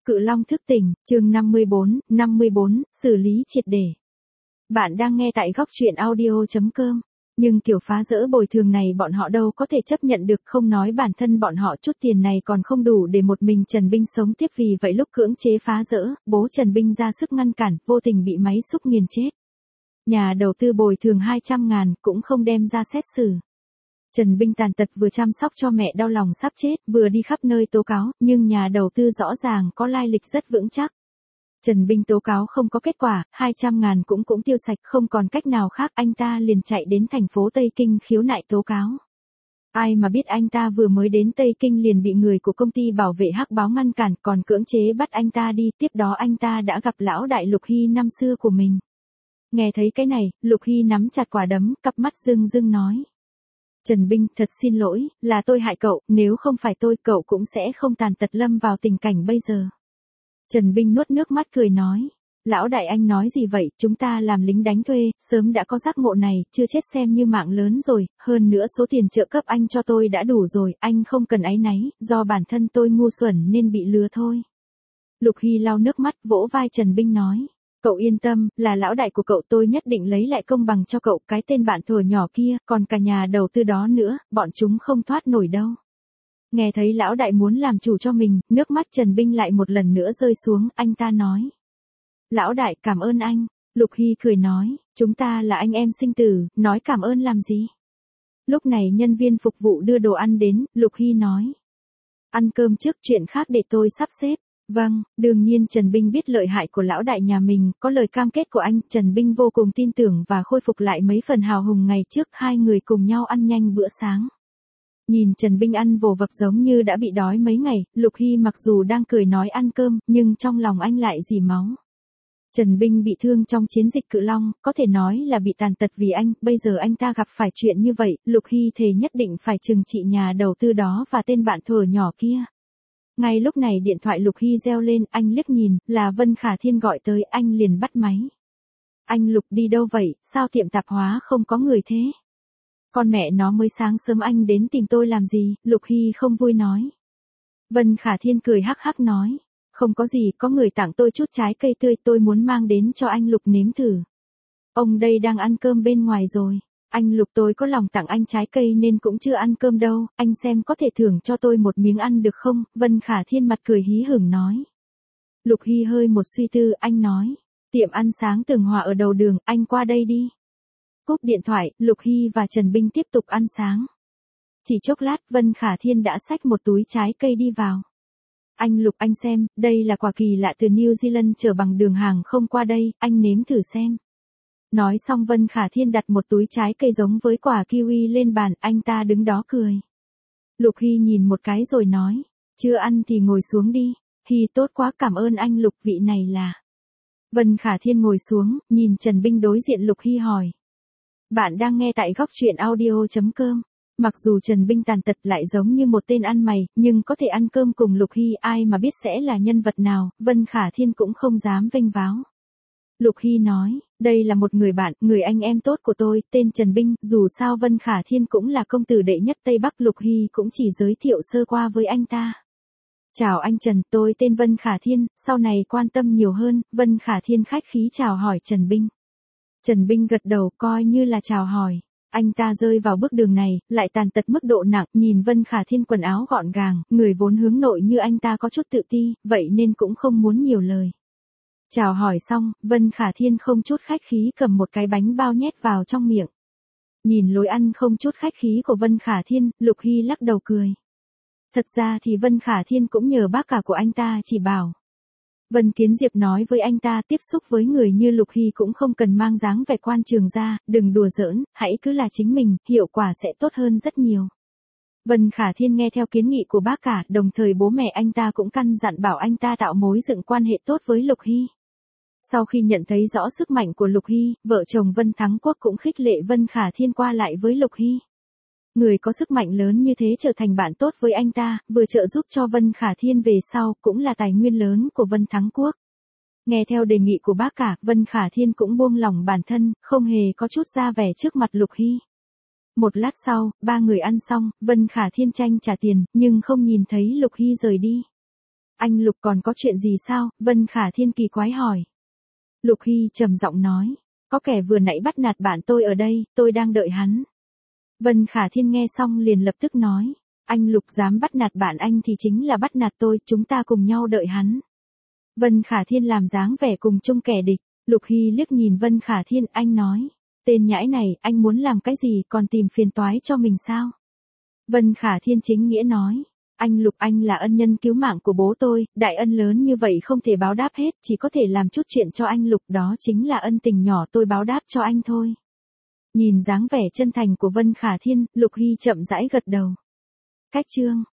Cự Long thức tỉnh, chương 54, xử lý triệt để. Bạn đang nghe tại góc truyện audio.com. Nhưng kiểu phá dỡ bồi thường này bọn họ đâu có thể chấp nhận được, không nói bản thân bọn họ chút tiền này còn không đủ để một mình Trần Binh sống tiếp, vì vậy lúc cưỡng chế phá dỡ, bố Trần Binh ra sức ngăn cản, vô tình bị máy xúc nghiền chết. Nhà đầu tư bồi thường 200.000 cũng không đem ra xét xử. Trần Binh tàn tật vừa chăm sóc cho mẹ đau lòng sắp chết, vừa đi khắp nơi tố cáo, nhưng nhà đầu tư rõ ràng có lai lịch rất vững chắc. Trần Binh tố cáo không có kết quả, 200.000 cũng tiêu sạch, không còn cách nào khác, anh ta liền chạy đến thành phố Tây Kinh khiếu nại tố cáo. Ai mà biết anh ta vừa mới đến Tây Kinh liền bị người của công ty bảo vệ hắc báo ngăn cản, còn cưỡng chế bắt anh ta đi, tiếp đó anh ta đã gặp lão đại Lục Hy năm xưa của mình. Nghe thấy cái này, Lục Hy nắm chặt quả đấm, cặp mắt rưng rưng nói. Trần Binh, thật xin lỗi, là tôi hại cậu, nếu không phải tôi cậu cũng sẽ không tàn tật lâm vào tình cảnh bây giờ. Trần Binh nuốt nước mắt cười nói. Lão đại anh nói gì vậy, chúng ta làm lính đánh thuê, sớm đã có giác ngộ này, chưa chết xem như mạng lớn rồi, hơn nữa số tiền trợ cấp anh cho tôi đã đủ rồi, anh không cần áy náy, do bản thân tôi ngu xuẩn nên bị lừa thôi. Lục Hy lau nước mắt, vỗ vai Trần Binh nói. Cậu yên tâm, là lão đại của cậu, tôi nhất định lấy lại công bằng cho cậu, cái tên bạn thuở nhỏ kia, còn cả nhà đầu tư đó nữa, bọn chúng không thoát nổi đâu. Nghe thấy lão đại muốn làm chủ cho mình, nước mắt Trần Binh lại một lần nữa rơi xuống, anh ta nói. Lão đại, cảm ơn anh. Lục Hy cười nói, chúng ta là anh em sinh tử, nói cảm ơn làm gì. Lúc này nhân viên phục vụ đưa đồ ăn đến, Lục Hy nói. Ăn cơm trước, chuyện khác để tôi sắp xếp. Vâng, đương nhiên Trần Binh biết lợi hại của lão đại nhà mình, có lời cam kết của anh, Trần Binh vô cùng tin tưởng và khôi phục lại mấy phần hào hùng ngày trước, hai người cùng nhau ăn nhanh bữa sáng. Nhìn Trần Binh ăn vồ vập giống như đã bị đói mấy ngày, Lục Hy mặc dù đang cười nói ăn cơm, nhưng trong lòng anh lại dì máu. Trần Binh bị thương trong chiến dịch Cự Long, có thể nói là bị tàn tật vì anh, bây giờ anh ta gặp phải chuyện như vậy, Lục Hy thề nhất định phải trừng trị nhà đầu tư đó và tên bạn thuở nhỏ kia. Ngay lúc này điện thoại Lục Hy reo lên, anh liếc nhìn, là Vân Khả Thiên gọi tới, anh liền bắt máy. Anh Lục đi đâu vậy, sao tiệm tạp hóa không có người thế? Con mẹ nó mới sáng sớm anh đến tìm tôi làm gì, Lục Hy không vui nói. Vân Khả Thiên cười hắc hắc nói. Không có gì, có người tặng tôi chút trái cây tươi, tôi muốn mang đến cho anh Lục nếm thử. Ông đây đang ăn cơm bên ngoài rồi. Anh Lục, tôi có lòng tặng anh trái cây nên cũng chưa ăn cơm đâu, anh xem có thể thưởng cho tôi một miếng ăn được không? Vân Khả Thiên mặt cười hí hửng nói. Lục Hy hơi một suy tư, anh nói. Tiệm ăn sáng Tường Hòa ở đầu đường, anh qua đây đi. Cúp điện thoại, Lục Hy và Trần Binh tiếp tục ăn sáng. Chỉ chốc lát, Vân Khả Thiên đã xách một túi trái cây đi vào. Anh Lục, anh xem, đây là quả kỳ lạ từ New Zealand chở bằng đường hàng không qua đây, anh nếm thử xem. Nói xong Vân Khả Thiên đặt một túi trái cây giống với quả kiwi lên bàn, anh ta đứng đó cười. Lục Hy nhìn một cái rồi nói, chưa ăn thì ngồi xuống đi. Hy, tốt quá, cảm ơn anh Lục, vị này là. Vân Khả Thiên ngồi xuống, nhìn Trần Binh đối diện Lục Hy hỏi. Bạn đang nghe tại góc truyện audio.com. Mặc dù Trần Binh tàn tật lại giống như một tên ăn mày, nhưng có thể ăn cơm cùng Lục Hy, ai mà biết sẽ là nhân vật nào, Vân Khả Thiên cũng không dám vênh váo. Lục Hy nói, đây là một người bạn, người anh em tốt của tôi, tên Trần Binh, dù sao Vân Khả Thiên cũng là công tử đệ nhất Tây Bắc, Lục Hy cũng chỉ giới thiệu sơ qua với anh ta. Chào anh Trần, tôi tên Vân Khả Thiên, sau này quan tâm nhiều hơn, Vân Khả Thiên khách khí chào hỏi Trần Binh. Trần Binh gật đầu coi như là chào hỏi. Anh ta rơi vào bước đường này, lại tàn tật mức độ nặng, nhìn Vân Khả Thiên quần áo gọn gàng, người vốn hướng nội như anh ta có chút tự ti, vậy nên cũng không muốn nhiều lời. Chào hỏi xong, Vân Khả Thiên không chút khách khí cầm một cái bánh bao nhét vào trong miệng. Nhìn lối ăn không chút khách khí của Vân Khả Thiên, Lục Hy lắc đầu cười. Thật ra thì Vân Khả Thiên cũng nhờ bác cả của anh ta chỉ bảo. Vân Kiến Diệp nói với anh ta tiếp xúc với người như Lục Hy cũng không cần mang dáng vẻ quan trường ra, đừng đùa giỡn, hãy cứ là chính mình, hiệu quả sẽ tốt hơn rất nhiều. Vân Khả Thiên nghe theo kiến nghị của bác cả, đồng thời bố mẹ anh ta cũng căn dặn bảo anh ta tạo mối dựng quan hệ tốt với Lục Hy. Sau khi nhận thấy rõ sức mạnh của Lục Hy, vợ chồng Vân Thắng Quốc cũng khích lệ Vân Khả Thiên qua lại với Lục Hy. Người có sức mạnh lớn như thế trở thành bạn tốt với anh ta, vừa trợ giúp cho Vân Khả Thiên về sau, cũng là tài nguyên lớn của Vân Thắng Quốc. Nghe theo đề nghị của bác cả, Vân Khả Thiên cũng buông lỏng bản thân, không hề có chút ra vẻ trước mặt Lục Hy. Một lát sau, ba người ăn xong, Vân Khả Thiên tranh trả tiền, nhưng không nhìn thấy Lục Hy rời đi. Anh Lục còn có chuyện gì sao? Vân Khả Thiên kỳ quái hỏi. Lục Hy trầm giọng nói. Có kẻ vừa nãy bắt nạt bạn tôi ở đây, tôi đang đợi hắn. Vân Khả Thiên nghe xong liền lập tức nói. Anh Lục dám bắt nạt bạn anh thì chính là bắt nạt tôi, chúng ta cùng nhau đợi hắn. Vân Khả Thiên làm dáng vẻ cùng chung kẻ địch. Lục Hy liếc nhìn Vân Khả Thiên, anh nói. Tên nhãi này, anh muốn làm cái gì còn tìm phiền toái cho mình sao? Vân Khả Thiên chính nghĩa nói. Anh Lục, anh là ân nhân cứu mạng của bố tôi, đại ân lớn như vậy không thể báo đáp hết, chỉ có thể làm chút chuyện cho anh Lục, đó chính là ân tình nhỏ tôi báo đáp cho anh thôi. Nhìn dáng vẻ chân thành của Vân Khả Thiên, Lục Hy chậm rãi gật đầu. Cách chương